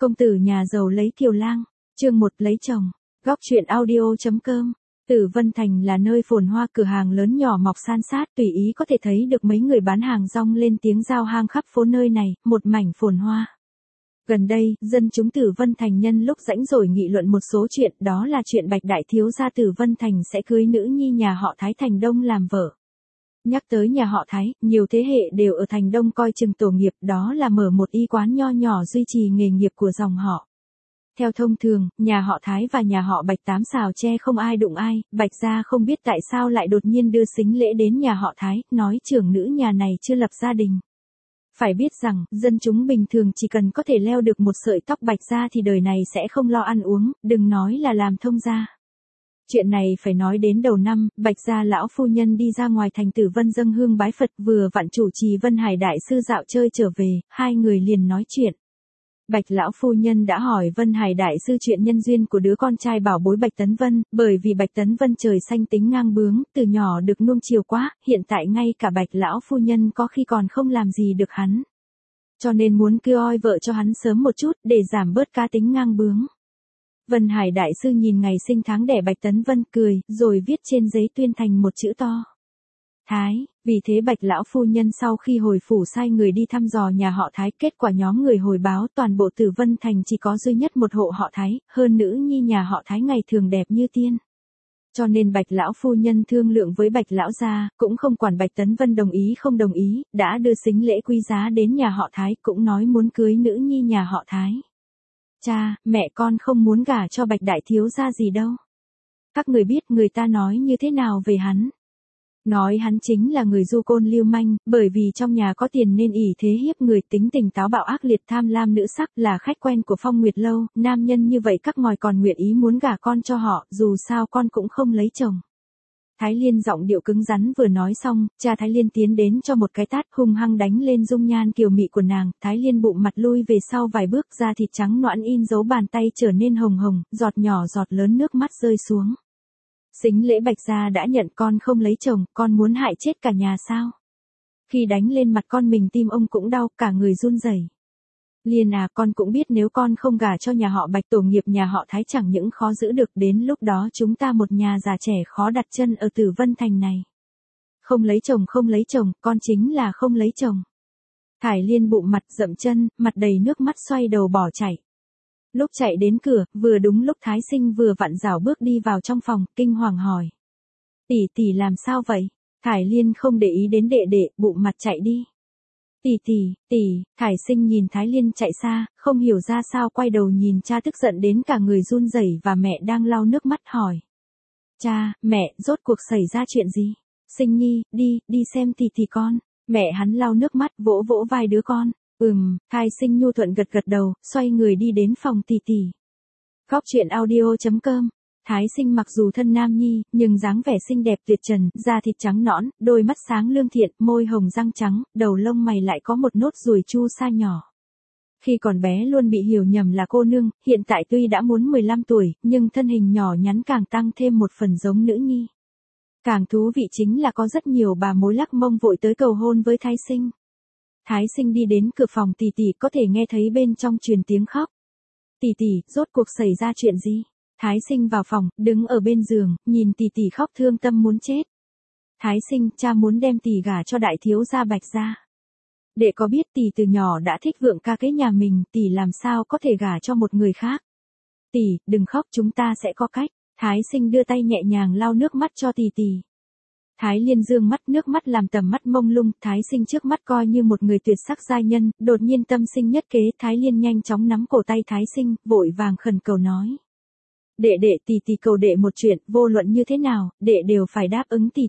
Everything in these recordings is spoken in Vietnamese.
Công tử nhà giàu lấy kiều lang, chương 1 lấy chồng. Góc truyện audio.com. Tử Vân Thành là nơi phồn hoa, cửa hàng lớn nhỏ mọc san sát, tùy ý có thể thấy được mấy người bán hàng rong lên tiếng giao hang khắp phố nơi này, một mảnh phồn hoa. Gần đây, dân chúng Tử Vân Thành nhân lúc rảnh rỗi nghị luận một số chuyện, đó là chuyện Bạch đại thiếu gia Tử Vân Thành sẽ cưới nữ nhi nhà họ Thái Thành Đông làm vợ. Nhắc tới nhà họ Thái, nhiều thế hệ đều ở Thành Đông coi chừng tổ nghiệp, đó là mở một y quán nho nhỏ duy trì nghề nghiệp của dòng họ. Theo thông thường, nhà họ Thái và nhà họ Bạch tám xào tre không ai đụng ai, Bạch gia không biết tại sao lại đột nhiên đưa sính lễ đến nhà họ Thái, nói trưởng nữ nhà này chưa lập gia đình. Phải biết rằng, dân chúng bình thường chỉ cần có thể leo được một sợi tóc Bạch gia thì đời này sẽ không lo ăn uống, đừng nói là làm thông gia. Chuyện này phải nói đến đầu năm, Bạch gia lão phu nhân đi ra ngoài thành Tử Vân dâng hương bái Phật, vừa vặn chủ trì Vân Hải đại sư dạo chơi trở về, hai người liền nói chuyện. Bạch lão phu nhân đã hỏi Vân Hải đại sư chuyện nhân duyên của đứa con trai bảo bối Bạch Tấn Vân, bởi vì Bạch Tấn Vân trời xanh tính ngang bướng, từ nhỏ được nuông chiều quá, hiện tại ngay cả Bạch lão phu nhân có khi còn không làm gì được hắn. Cho nên muốn cưới oi vợ cho hắn sớm một chút, để giảm bớt cá tính ngang bướng. Vân Hải đại sư nhìn ngày sinh tháng đẻ Bạch Tấn Vân cười, rồi viết trên giấy tuyên thành một chữ to. Thái, vì thế Bạch lão phu nhân sau khi hồi phủ sai người đi thăm dò nhà họ Thái, kết quả nhóm người hồi báo toàn bộ Tử Vân Thành chỉ có duy nhất một hộ họ Thái, hơn nữ nhi nhà họ Thái ngày thường đẹp như tiên. Cho nên Bạch lão phu nhân thương lượng với Bạch lão gia, cũng không quản Bạch Tấn Vân đồng ý không đồng ý, đã đưa sính lễ quý giá đến nhà họ Thái, cũng nói muốn cưới nữ nhi nhà họ Thái. Cha, mẹ con không muốn gả cho Bạch đại thiếu gia gì đâu. Các người biết người ta nói như thế nào về hắn? Nói hắn chính là người du côn lưu manh, bởi vì trong nhà có tiền nên ỷ thế hiếp người, tính tình táo bạo ác liệt, tham lam nữ sắc, là khách quen của Phong Nguyệt Lâu, nam nhân như vậy các ngòi còn nguyện ý muốn gả con cho họ, dù sao con cũng không lấy chồng. Thái Liên giọng điệu cứng rắn vừa nói xong, cha Thái Liên tiến đến cho một cái tát hung hăng đánh lên dung nhan kiều mị của nàng, Thái Liên bụng mặt lui về sau vài bước, da thịt trắng nõn in dấu bàn tay trở nên hồng hồng, giọt nhỏ giọt lớn nước mắt rơi xuống. Sính lễ Bạch gia đã nhận, con không lấy chồng, con muốn hại chết cả nhà sao? Khi đánh lên mặt con mình tim ông cũng đau, cả người run rẩy. Liên à, con cũng biết nếu con không gả cho nhà họ Bạch tổ nghiệp nhà họ Thái chẳng những khó giữ được, đến lúc đó chúng ta một nhà già trẻ khó đặt chân ở Tử Vân Thành này. Không lấy chồng, con chính là không lấy chồng. Thải Liên bụng mặt dậm chân, mặt đầy nước mắt xoay đầu bỏ chạy. Lúc chạy đến cửa, vừa đúng lúc Thái Sinh vừa vặn rảo bước đi vào trong phòng, kinh hoàng hỏi. Tỷ tỷ làm sao vậy? Thải Liên không để ý đến đệ đệ, bụng mặt chạy đi. Tỷ, Thải Sinh nhìn Thái Liên chạy xa, không hiểu ra sao quay đầu nhìn cha tức giận đến cả người run rẩy và mẹ đang lau nước mắt hỏi. Cha, mẹ, rốt cuộc xảy ra chuyện gì? Sinh nhi, đi xem tỷ con. Mẹ hắn lau nước mắt vỗ vỗ vai đứa con. Thái Sinh nhu thuận gật đầu, xoay người đi đến phòng tỷ. Góc truyện audio.com. Thái Sinh mặc dù thân nam nhi, nhưng dáng vẻ xinh đẹp tuyệt trần, da thịt trắng nõn, đôi mắt sáng lương thiện, môi hồng răng trắng, đầu lông mày lại có một nốt ruồi chu sa nhỏ. Khi còn bé luôn bị hiểu nhầm là cô nương, hiện tại tuy đã muốn 15 tuổi, nhưng thân hình nhỏ nhắn càng tăng thêm một phần giống nữ nhi. Càng thú vị chính là có rất nhiều bà mối lắc mông vội tới cầu hôn với Thái Sinh. Thái Sinh đi đến cửa phòng tỷ có thể nghe thấy bên trong truyền tiếng khóc. Tỷ, rốt cuộc xảy ra chuyện gì? Thái Sinh vào phòng, đứng ở bên giường, nhìn tỷ khóc thương tâm muốn chết. Thái Sinh, cha muốn đem tỷ gả cho đại thiếu gia Bạch gia. Đệ có biết tỷ từ nhỏ đã thích vượng ca cái nhà mình, tỷ làm sao có thể gả cho một người khác? Tỷ, đừng khóc, chúng ta sẽ có cách. Thái Sinh đưa tay nhẹ nhàng lau nước mắt cho tỷ. Thái Liên dương mắt, nước mắt làm tầm mắt mông lung, Thái Sinh trước mắt coi như một người tuyệt sắc giai nhân, đột nhiên tâm sinh nhất kế, Thái Liên nhanh chóng nắm cổ tay Thái Sinh, vội vàng khẩn cầu nói. Đệ tỷ cầu đệ một chuyện, vô luận như thế nào, đệ đều phải đáp ứng tỷ.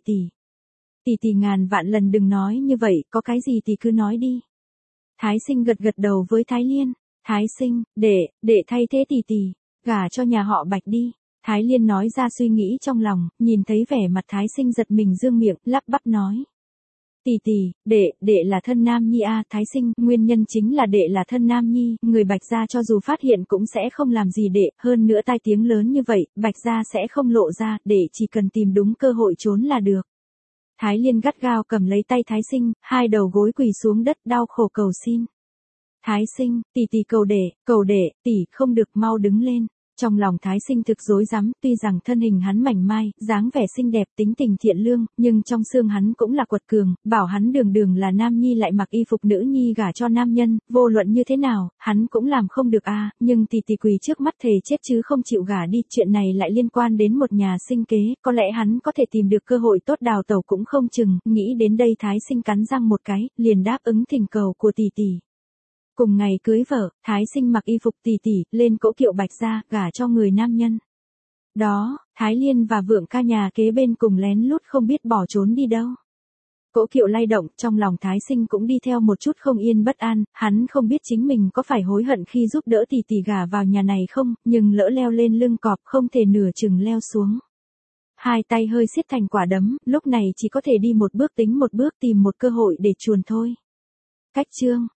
Tỷ ngàn vạn lần đừng nói như vậy, có cái gì thì cứ nói đi. Thái Sinh gật đầu với Thái Liên. Thái Sinh, đệ thay thế tỷ, gả cho nhà họ Bạch đi. Thái Liên nói ra suy nghĩ trong lòng, nhìn thấy vẻ mặt Thái Sinh giật mình dương miệng, lắp bắp nói. Tỷ, đệ là thân nam nhi a. Thái Sinh, nguyên nhân chính là đệ là thân nam nhi, người Bạch gia cho dù phát hiện cũng sẽ không làm gì đệ, hơn nữa tai tiếng lớn như vậy, Bạch gia sẽ không lộ ra, đệ chỉ cần tìm đúng cơ hội trốn là được. Thái Liên gắt gao cầm lấy tay Thái Sinh, hai đầu gối quỳ xuống đất đau khổ cầu xin. Thái Sinh, tỷ cầu đệ, tỷ không được mau đứng lên. Trong lòng Thái Sinh thực rối rắm, tuy rằng thân hình hắn mảnh mai, dáng vẻ xinh đẹp, tính tình thiện lương, nhưng trong xương hắn cũng là quật cường, bảo hắn đường đường là nam nhi lại mặc y phục nữ nhi gả cho nam nhân, vô luận như thế nào, hắn cũng làm không được a. Nhưng tỷ quỳ trước mắt thề chết chứ không chịu gả đi, chuyện này lại liên quan đến một nhà sinh kế, có lẽ hắn có thể tìm được cơ hội tốt đào tẩu cũng không chừng, nghĩ đến đây Thái Sinh cắn răng một cái, liền đáp ứng thỉnh cầu của tỷ. Cùng ngày cưới vợ, Thái Sinh mặc y phục tỷ, lên cỗ kiệu bạch ra, gả cho người nam nhân. Đó, Thái Liên và Vượng ca nhà kế bên cùng lén lút không biết bỏ trốn đi đâu. Cỗ kiệu lay động, trong lòng Thái Sinh cũng đi theo một chút không yên bất an, hắn không biết chính mình có phải hối hận khi giúp đỡ tỷ gả vào nhà này không, nhưng lỡ leo lên lưng cọp không thể nửa chừng leo xuống. Hai tay hơi siết thành quả đấm, lúc này chỉ có thể đi một bước tính một bước tìm một cơ hội để chuồn thôi. Cách chương